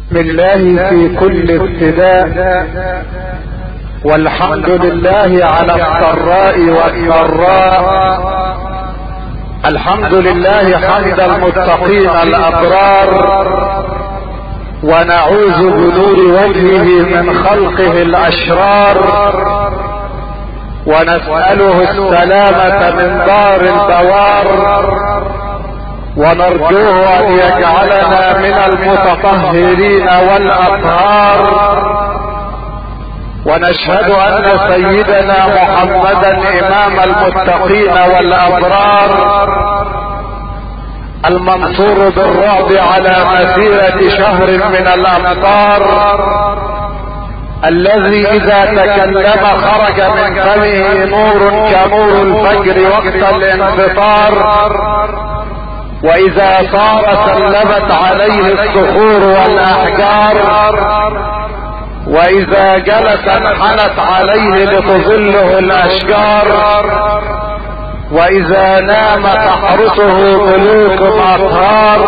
بسم الله في كل ابتداء، والحمد لله على السراء والضراء. الحمد لله حمد المتقين الابرار، ونعوذ بنور وجهه من خلقه الاشرار، ونسأله السلامة من دار البوار، ونرجوه ان يجعلنا من المتطهرين والاطهار. ونشهد ان سيدنا محمدا امام المتقين والابرار، المنصور بالرعب على مسيرة شهر من الامطار، الذي اذا تكلم خرج من فمه نور كنور الفجر وقت الانفطار، واذا صار سلمت عليه الصخور والاحجار، واذا جلس انحنت عليه لتظله الاشجار، واذا نام تحرسه ملوك اطهار.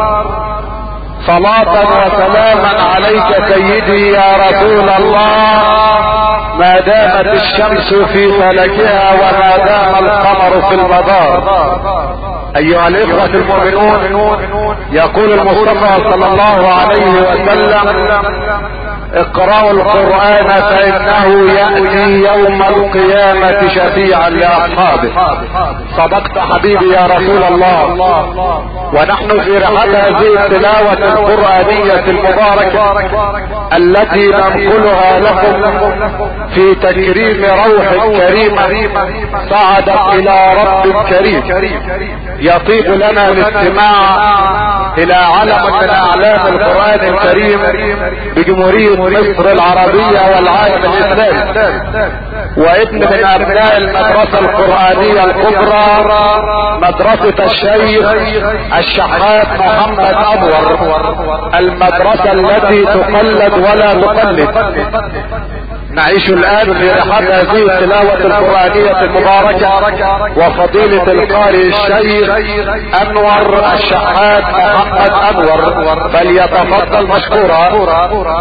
صلاة وسلاما عليك سيدي يا رسول الله، ما دامت الشمس في فلكها وما دام القمر في المدار. ايها الاخوة المؤمنون، يقول المصطفى صلى الله عليه وسلم: اقرأوا القرآن فإنه يأتي يوم القيامة شفيعا لأصحابه. صدقت حبيبي يا رسول الله. ونحن في رحلة هذه التلاوة القرآنية المباركة التي ننقلها لكم في تكريم روح كريمة صعدت إلى رب كريم، يطيب لنا الاستماع إلى علم من أعلام القرآن الكريم بجمهورية مصر العربية والعالم الاسلامي، وابن من ابناء المدرسة القرآنية الكبرى مدرسة الشيخ الشحات محمد انور، المدرسة التي تقلد ولا تقلد. نعيش الان في رحاب هذه التلاوة القرآنية المباركة، وفضيلة القارئ الشيخ انور الشحات محمد انور، فليتفضل مشكورا.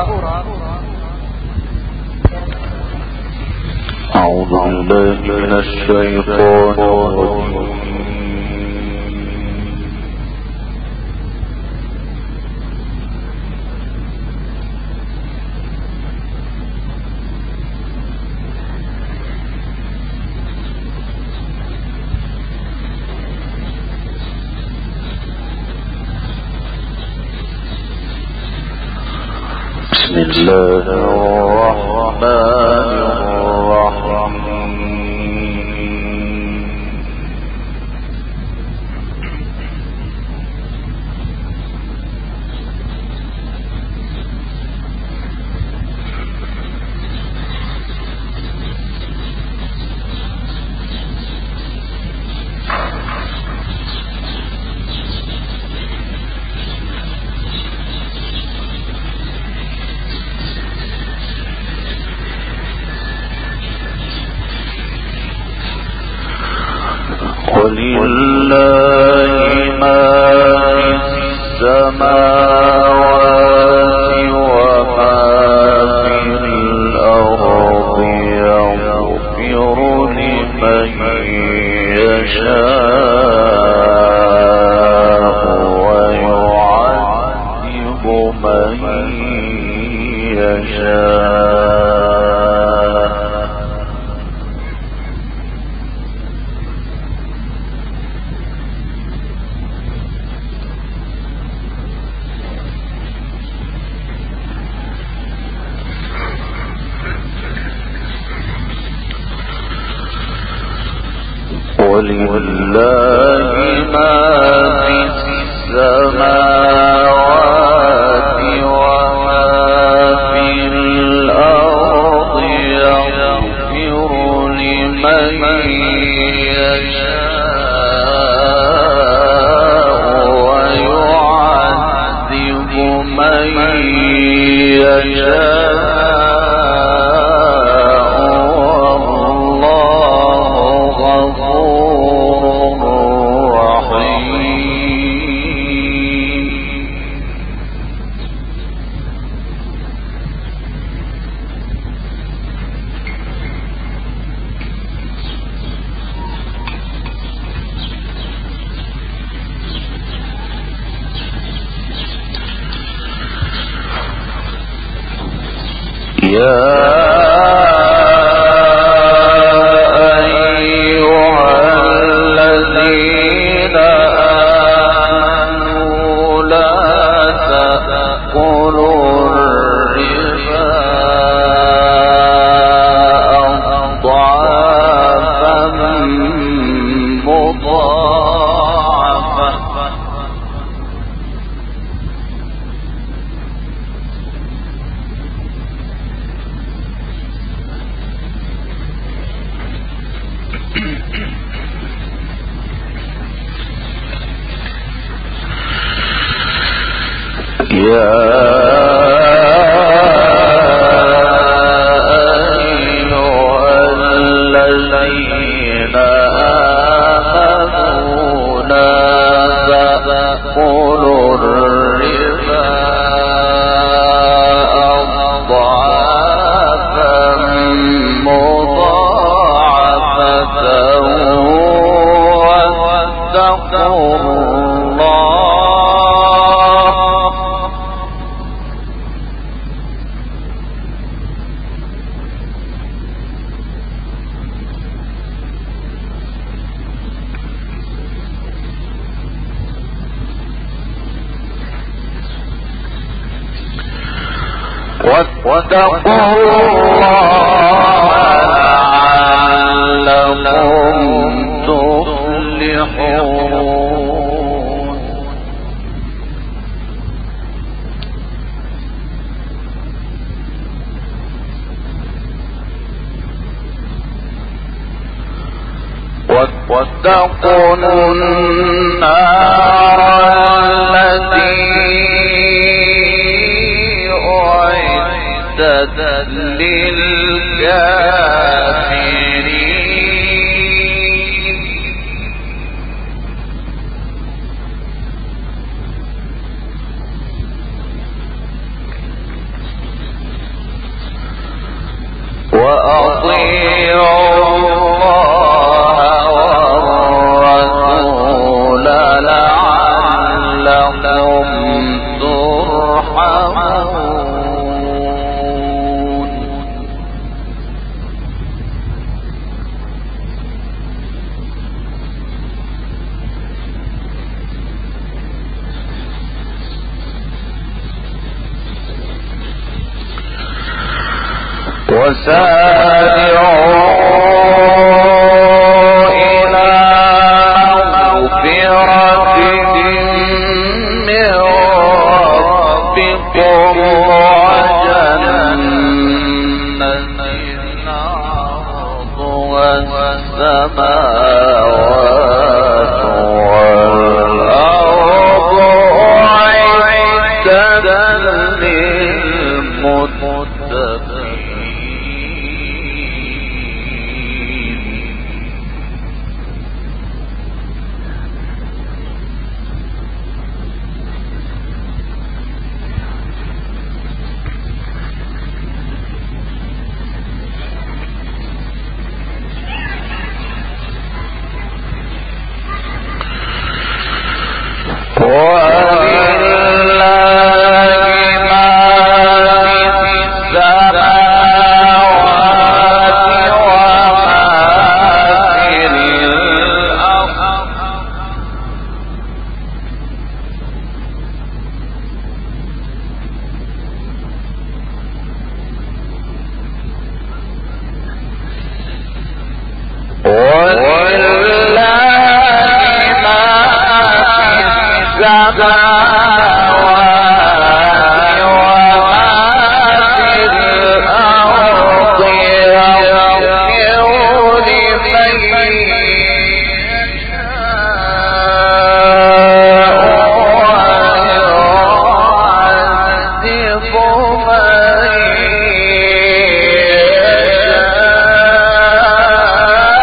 أعوذ بالله من الشيطان الرجيم. بسم الله الرحمن الرحيم. ولله ما في السماوات وما في الأرض، يغفر لمن يشاء ويعذب من يشاء. ولله ما في السماوات وما في الأرض، يغفر لمن يشاء ويعذب من يشاء. واتقوا الله لعلكم تفلحون. واتقوا النار التي للكافرين وأطيعوا الله والرسول لعلكم ترحمون. وسارعوا إلى مغفرة من ربكم وجنة عرضها السماوات والأرض أعدت للمتقين.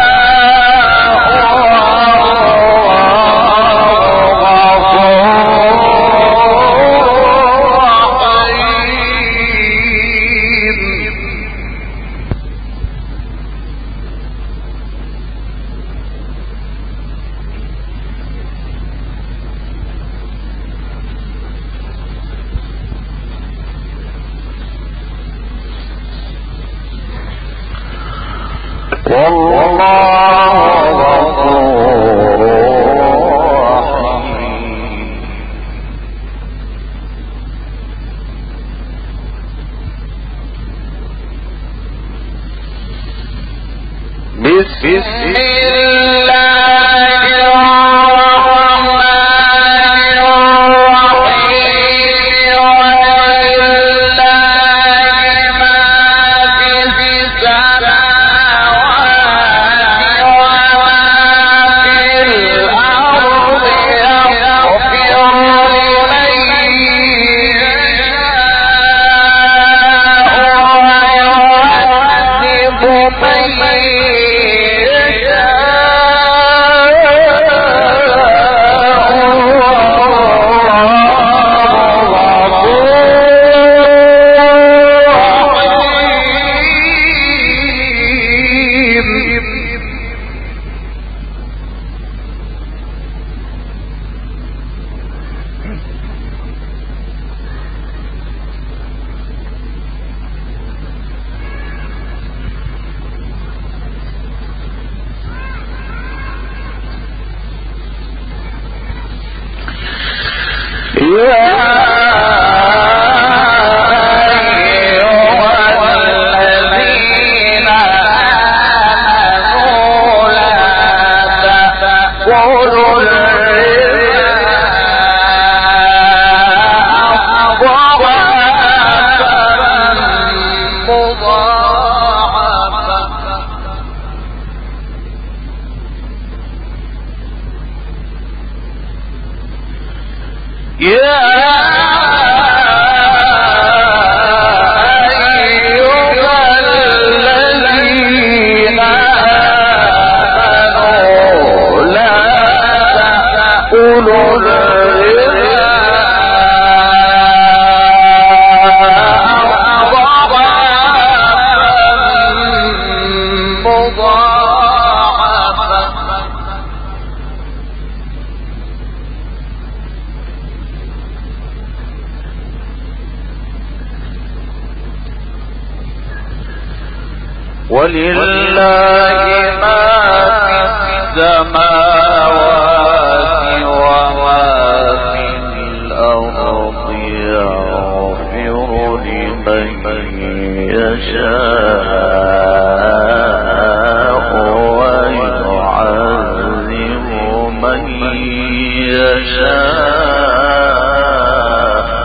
Oh ولله ما في السماوات وما في الأرض يغفر لمن يشاء ويعذب من يشاء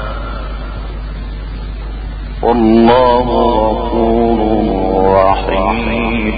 والله غفور رحيم.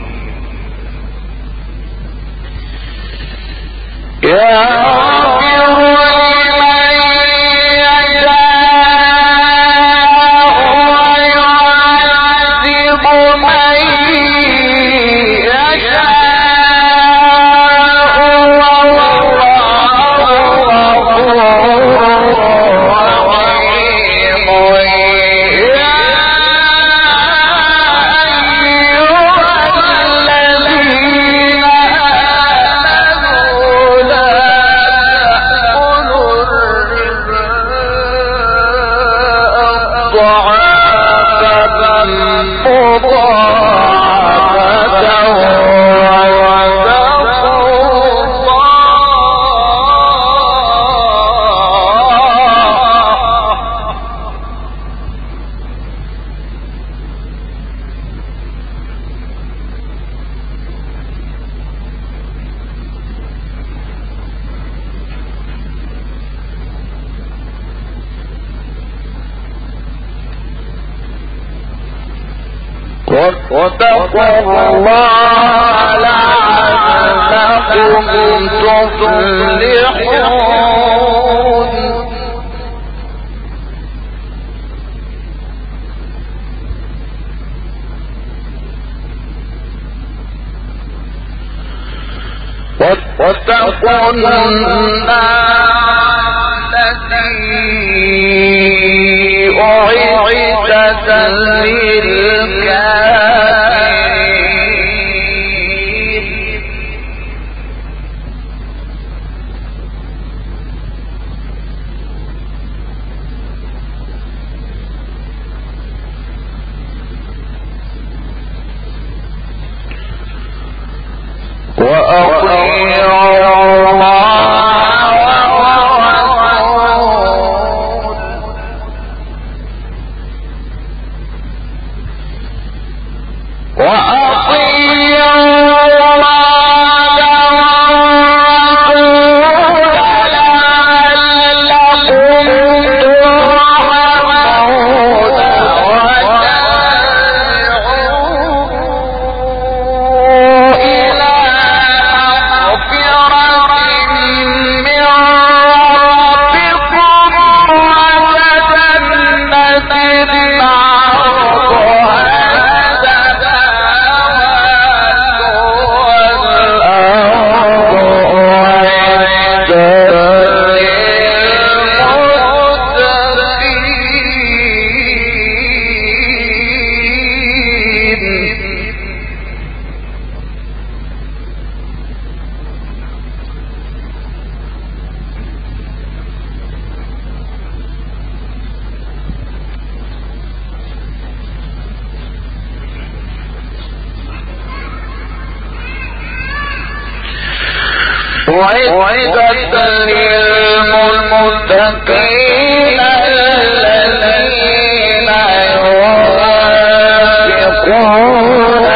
واتقوا الله لعلكم تفلحون. واتقوا النار التي أعدت للكافرين. أعدت للمتقين الذين ينفقون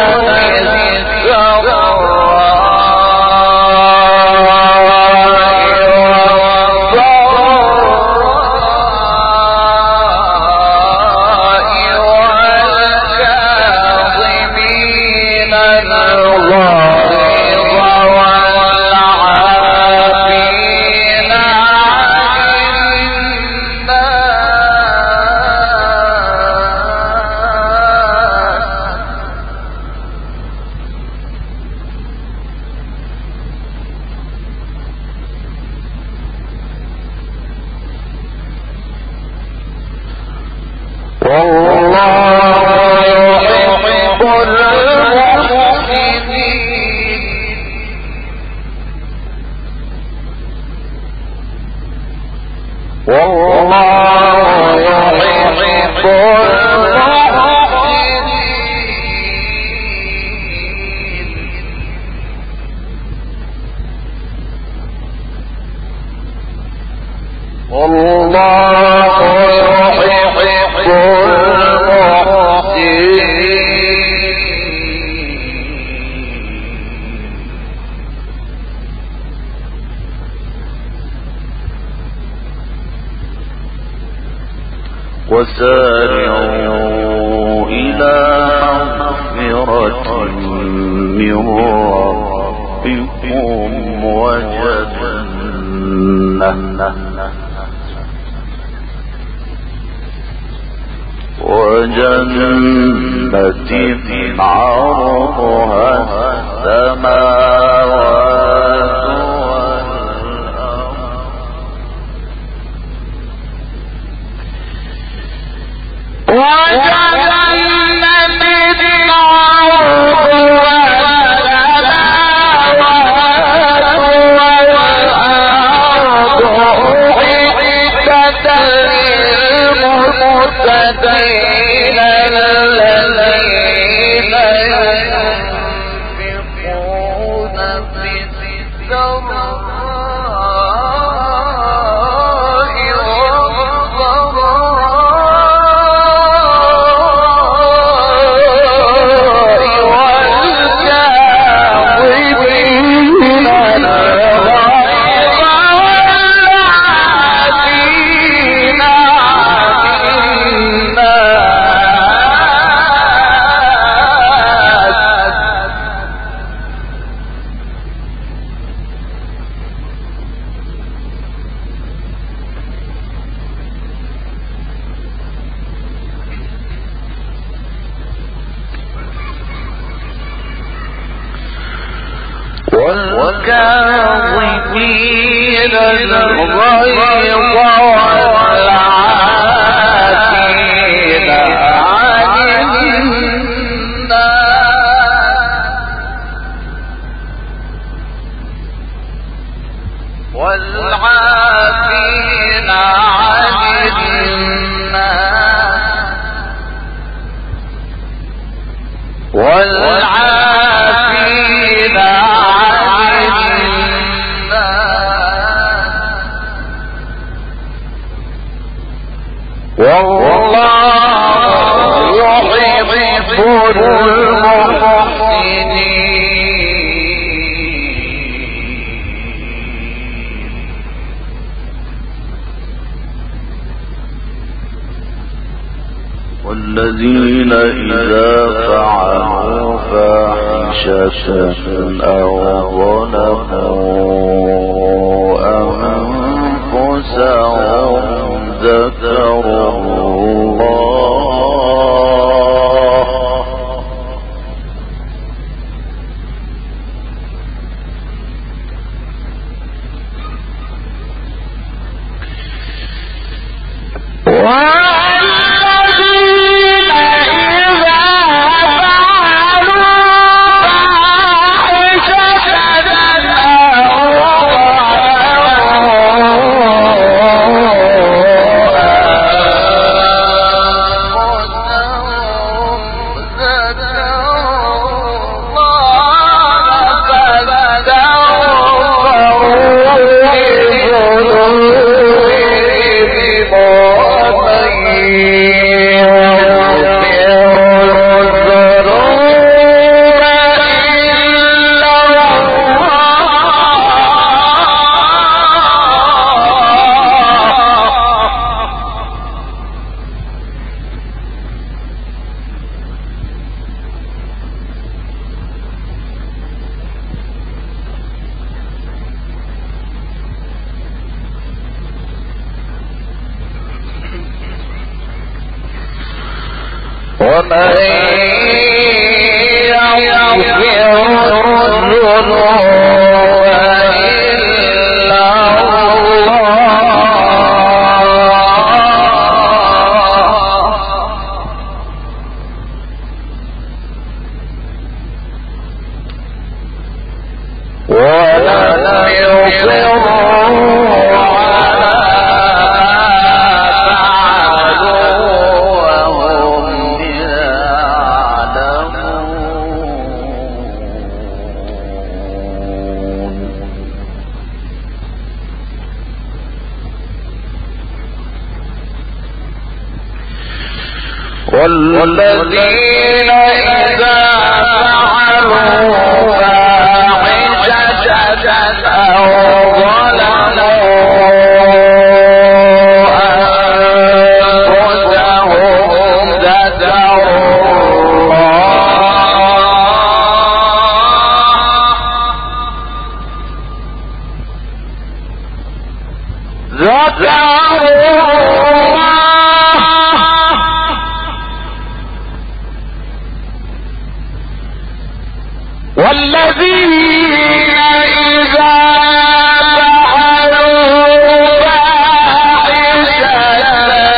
وسارعوا إلى مغفرة من ربكم وجنة عرضها السماوات والكاظمين الغيظ والعافين عن الناس والعافين عن الناس والعافين والله يحب المحسنين والذين إذا فعلوا فاحشة أو ظلموا أنفسهم ذكروا الله والذين إذا فعلوا فاحشة أو ظلموا أنفسهم والذين إذا فعلوا فاحشة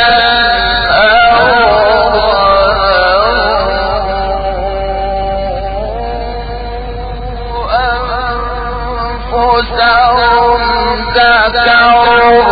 أو أنفسهم ذكروا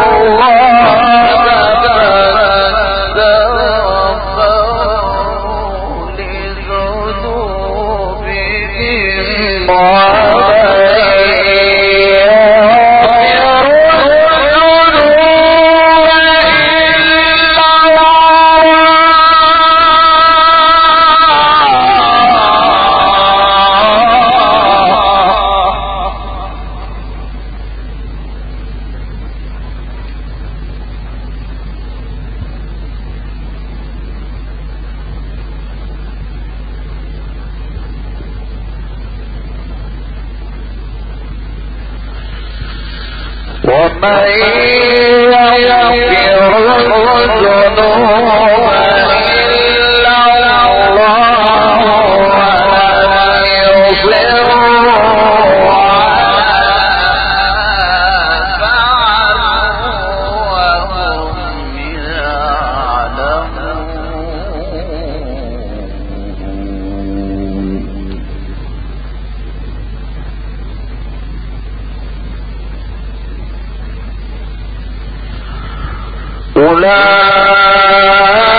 ومن يغفر الذنوب إلا الله ولم يصروا على فعلوا وهم يعلمون أولئك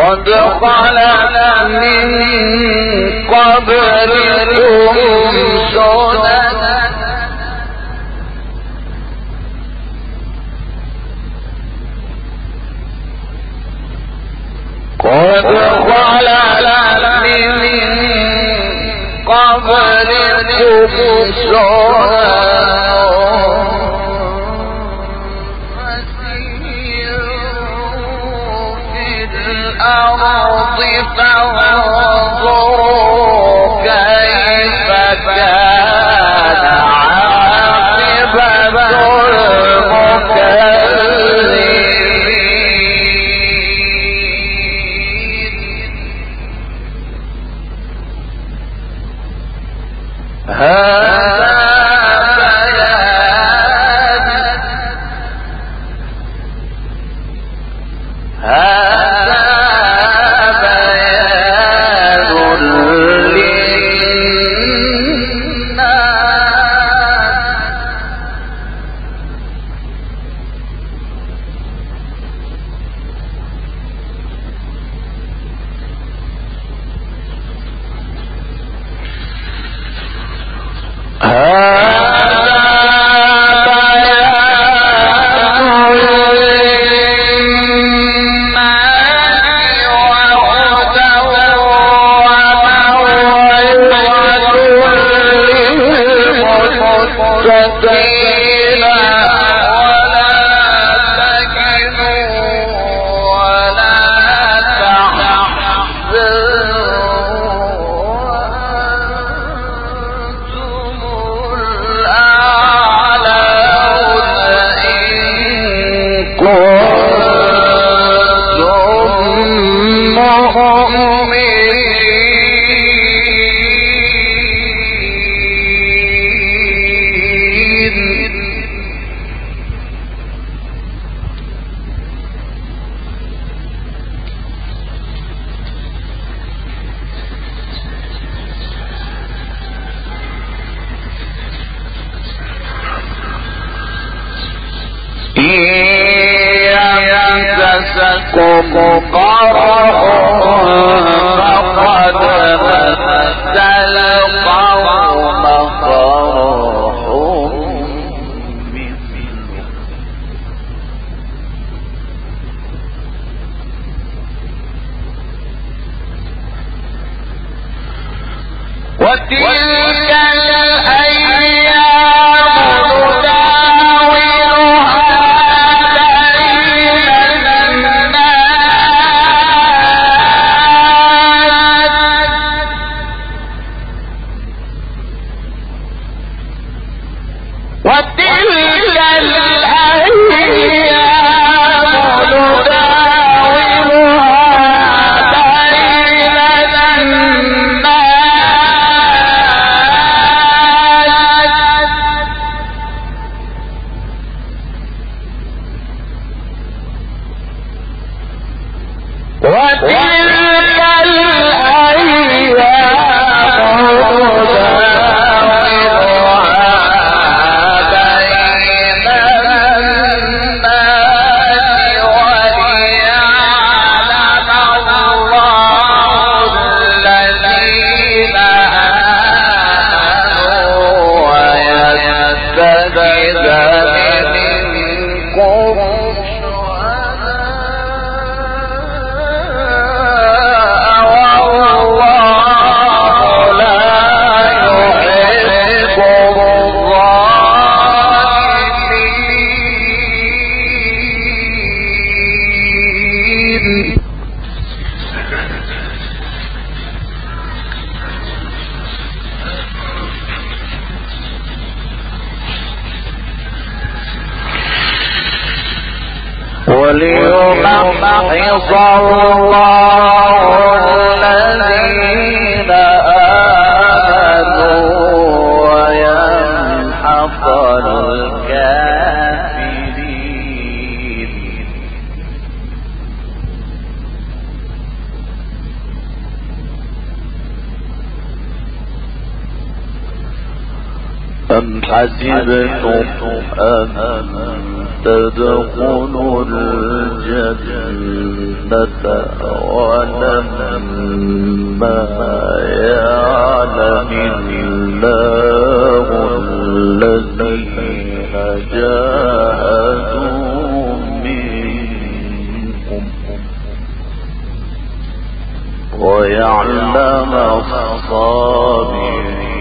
قد خلت من قبلكم سنن قد خلت من قبلكم فسيروا في الأرض فانظروا كيف كان عاقبة يمسسكم قرح فقد مس القوم قرح مثله وتلك وليمحص الله الذين آمنوا ويمحق الكافرين أم حسبتم أن تدخلوا الجنة ولما يعلم الله الذين جاهدوا منكم ويعلم الصابرين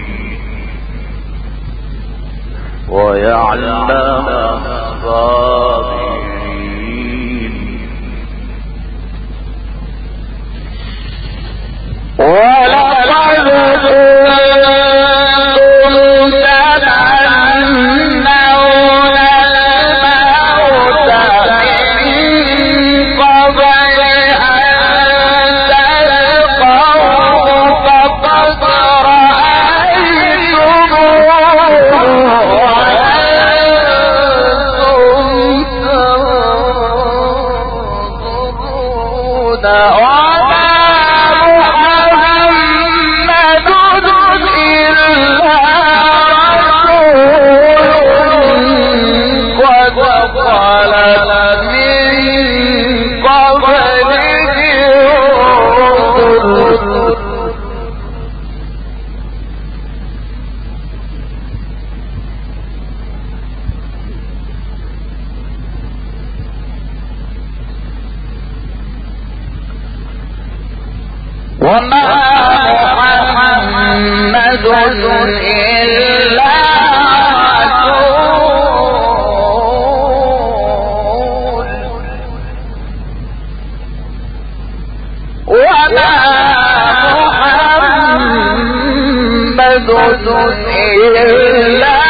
وما محمد إلا رسول وما محمد إلا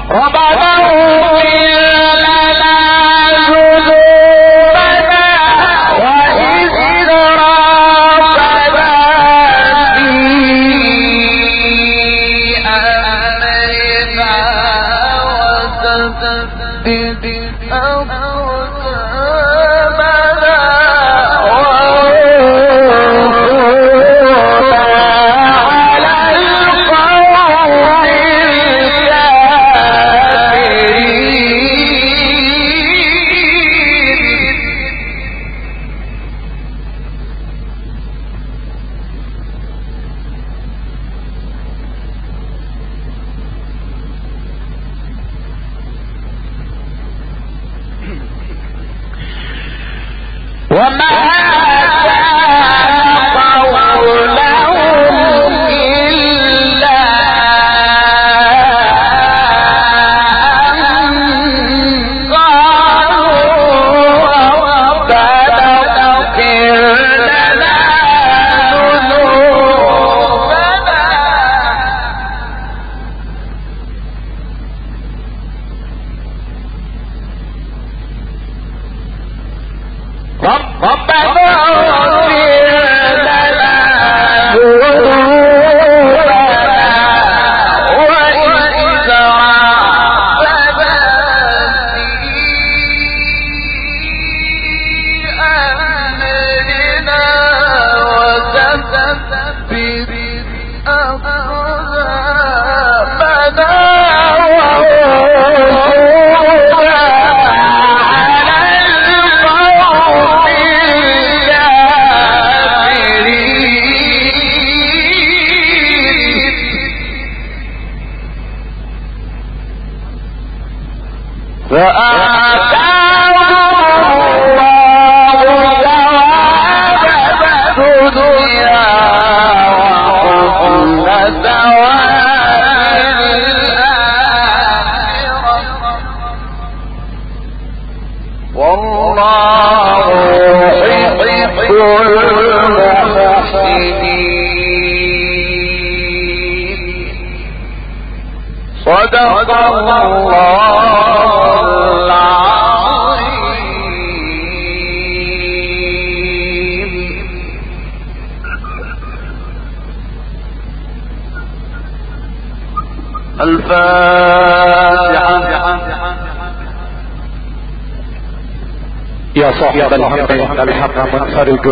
يا صاحب الهم ان الهم منفرج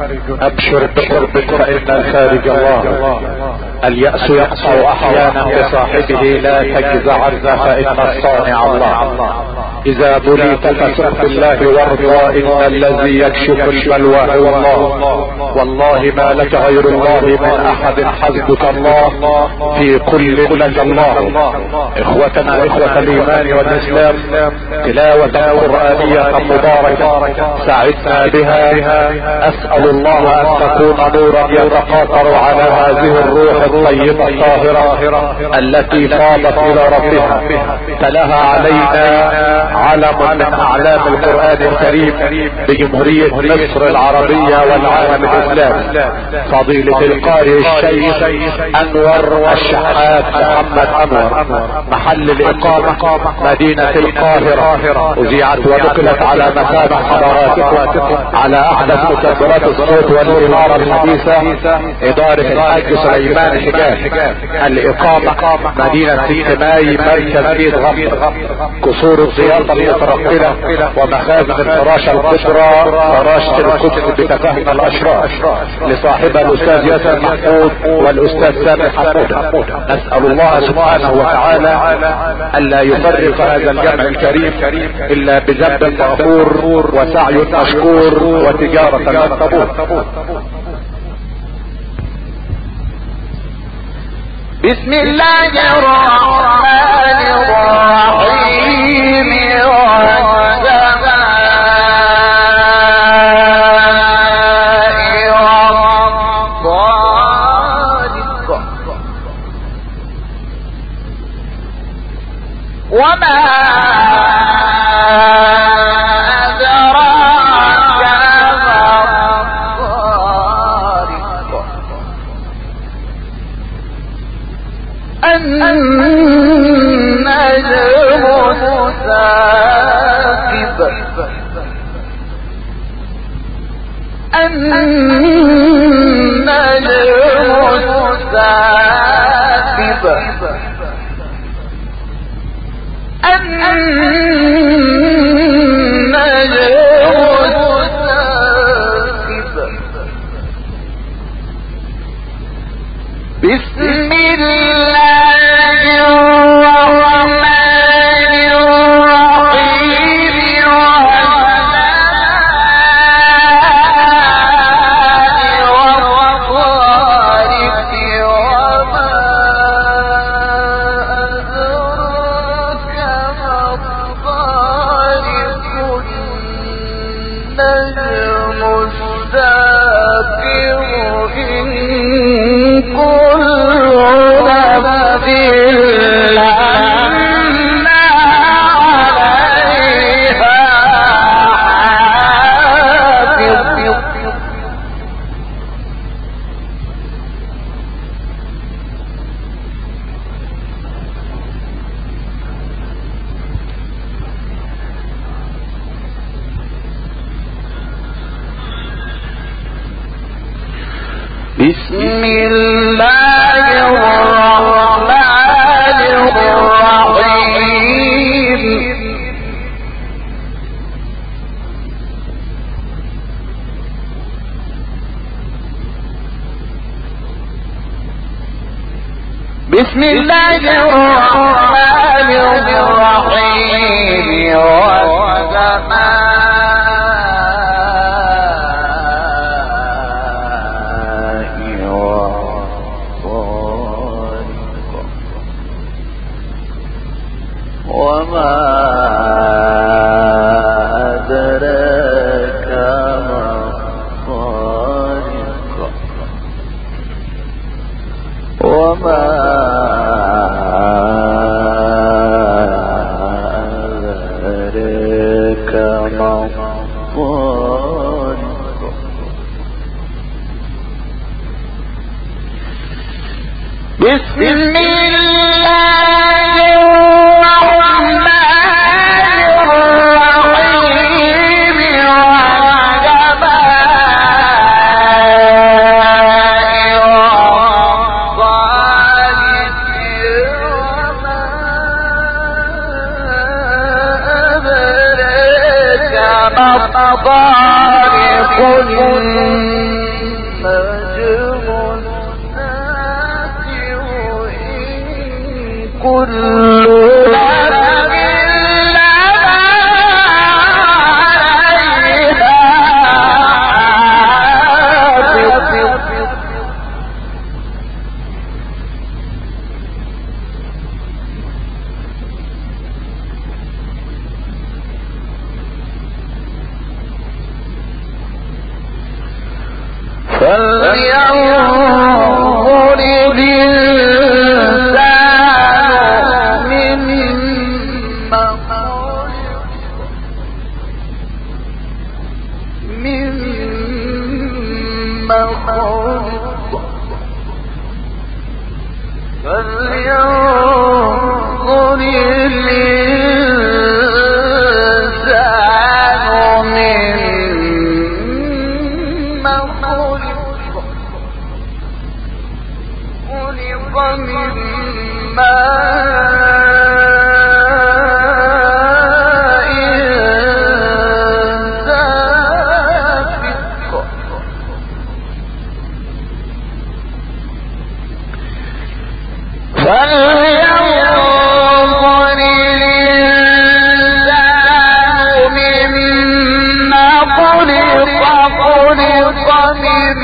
ابشر بقربك فان الخارج الله. اليأس يقطع احيانا بصاحبه لا تجزعن فان الصانع الله. اذا بليت فثق بالله وارضى ان الذي يكشف البلوى هو الله. والله ما لك غير الله من احد حسبك الله في كل لك الله. اخوتنا اخوة الايمان والاسلام تلاوة قرآنية مباركة سعدنا بها. اسأل الله ان تكون نورا يتقاطر على هذه الروح الطيبة الطاهرة التي فاضت الى ربها. تلاها علينا علم من اعلام القرآن الكريم بجمهورية مصر العربية والعالم الاسلامي فضيلة القارئ الشيخ انور الشحات محمد انور. محل الاقامة مدينة القاهرة. اذيعت ونقلت على مسامع حضراتكم على احدث مكبرات الصوت والانارة الحديثة ادارة الحاج سليمان حجاج. الاقامة مدينة سيتماي مركز ايد غمر. قصور الضيافة المترقلة ومخازن الفراشة الكبرى فراشة القدس بتفاهم الاشراف لصاحبها الاستاذ ياسر محمود والاستاذ سامي حمود. نسأل الله سبحانه وتعالى الا يفرق هذا الجمع الكريم الا بذنب مغفور وسعي مشكور وتجارة لن تبور. بسم الله الرحمن الرحيم. وما أدراك ما الطارق. النجم النجم الثاقب النجم الثاقب بسم الله الرحمن الرحيم والطارق وما أدراك ما الطارق النجم الثاقب إن كل نفس لما عليها حافظ بسم الله الرحمن الرحيم بسم الله الرحمن الرحيم وما أدراك ما الطارق وما أدراك ما الطارق بسم الله طارق النجم الثاقب إن كل فلينظر الإنسان مما خلق فلينظر الإنسان مما خلق من ماء دافق فلينظر الإنسان مما خلق من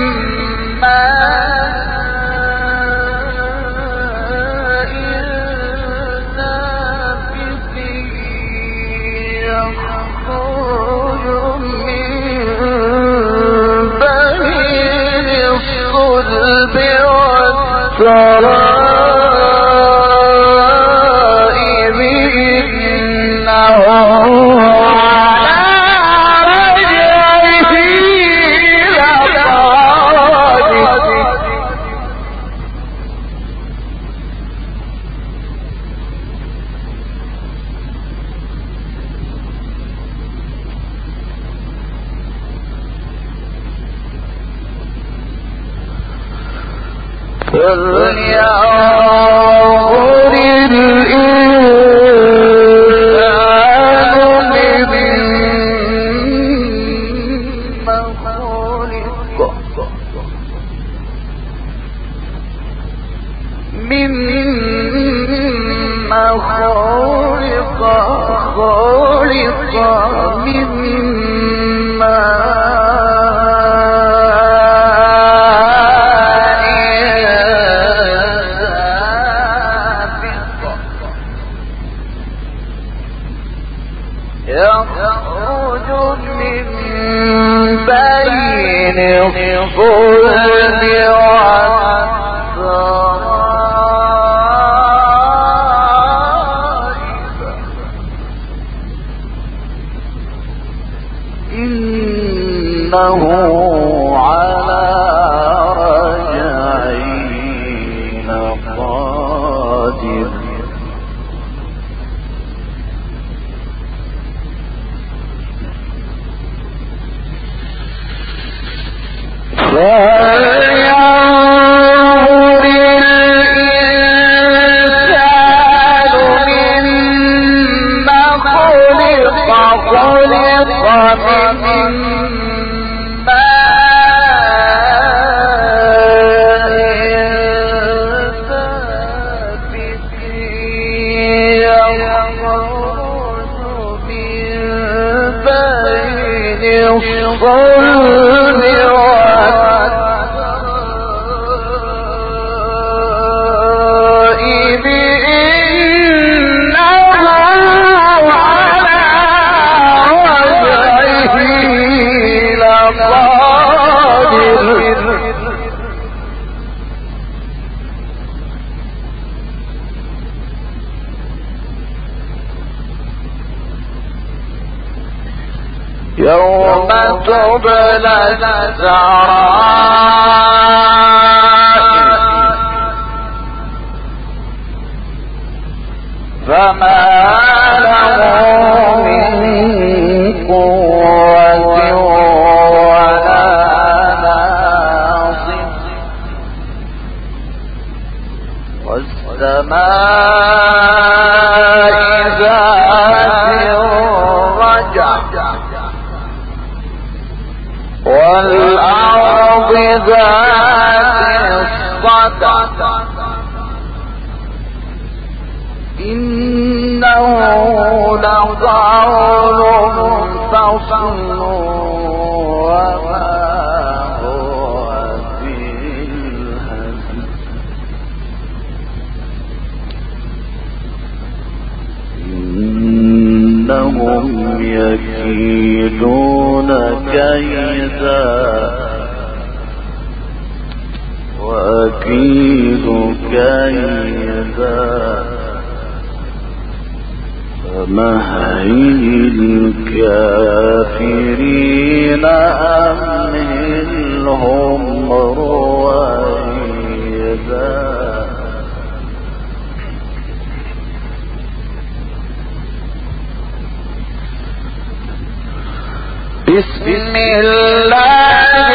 والسرائر إنه على رجعه لقادر يوم تبلى السرائر فما له من قوة ولا ناصر والسماء ذات الرجع والأرض ذات الصدع إنه لقول فصل وما هو بالهزل إنهم يكيدون كيدا وأكيد كيدا فمهل الكافرين أمهلهم رويدا بسم الله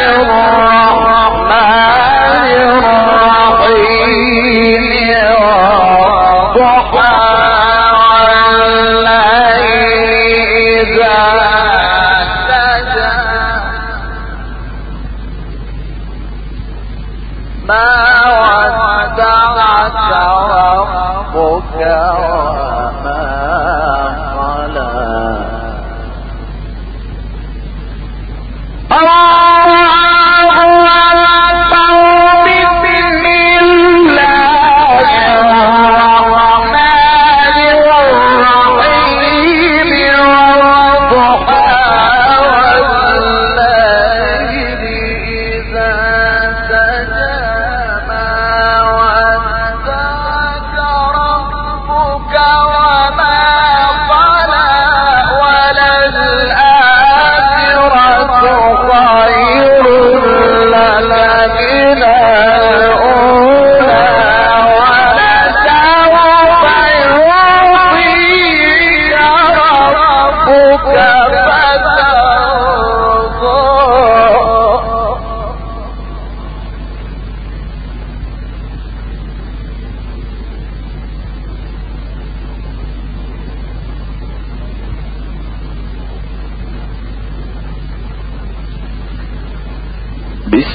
الرحمن الرحيم والضحى والليل إذا سجى ما ودعك ربك وما قلى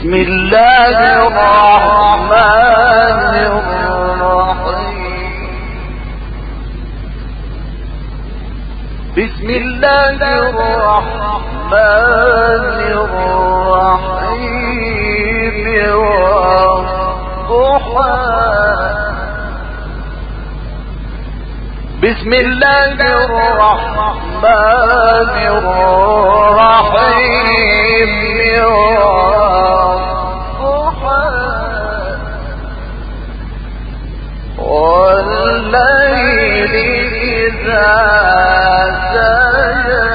بسم الله الرحمن الرحيم بسم الله الرحمن الرحيم والضحى بسم الله الرحمن الرحيم والضحى والليل إذا سجى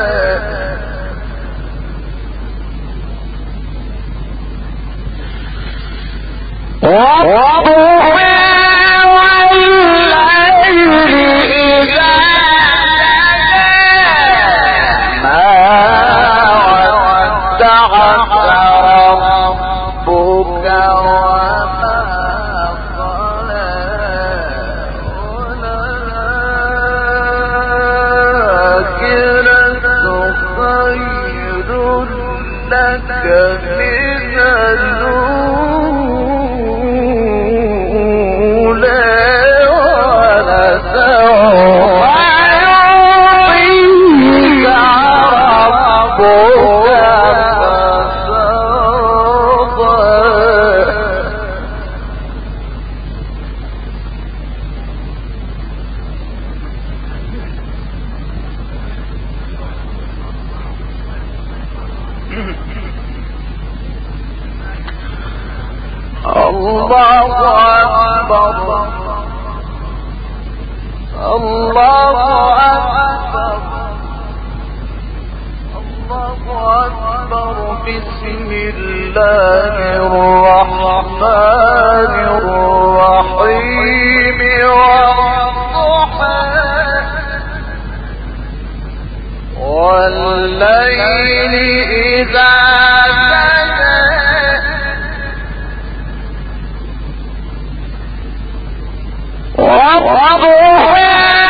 بسم الله الرحمن الرحيم والضحى والليل إذا سجى والضحى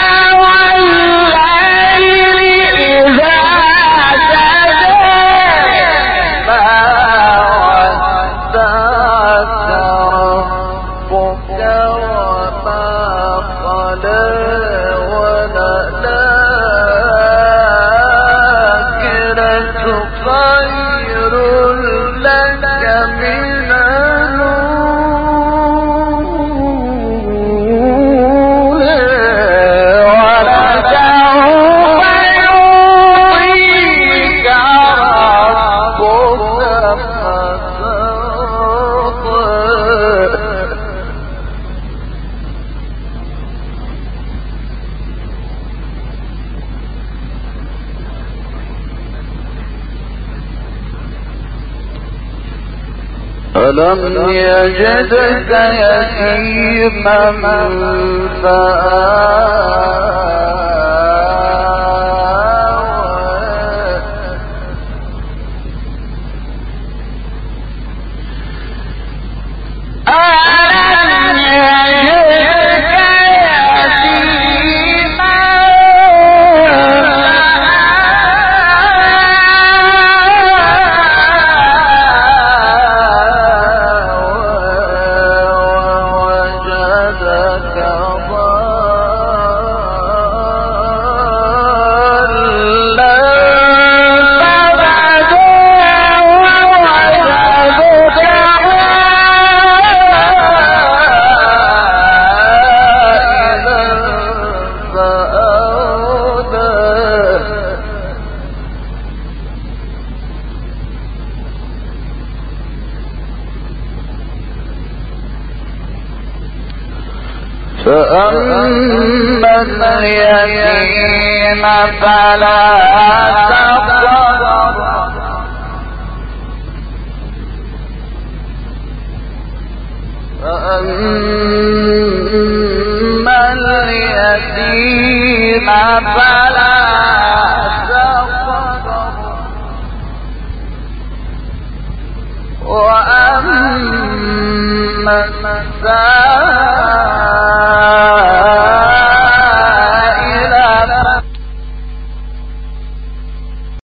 ألم يجدك يتيما فآوى ألم يجدك يتيما فأما اليتيم فلا تقهر فأما اليتيم فلا تقهر وأما السائل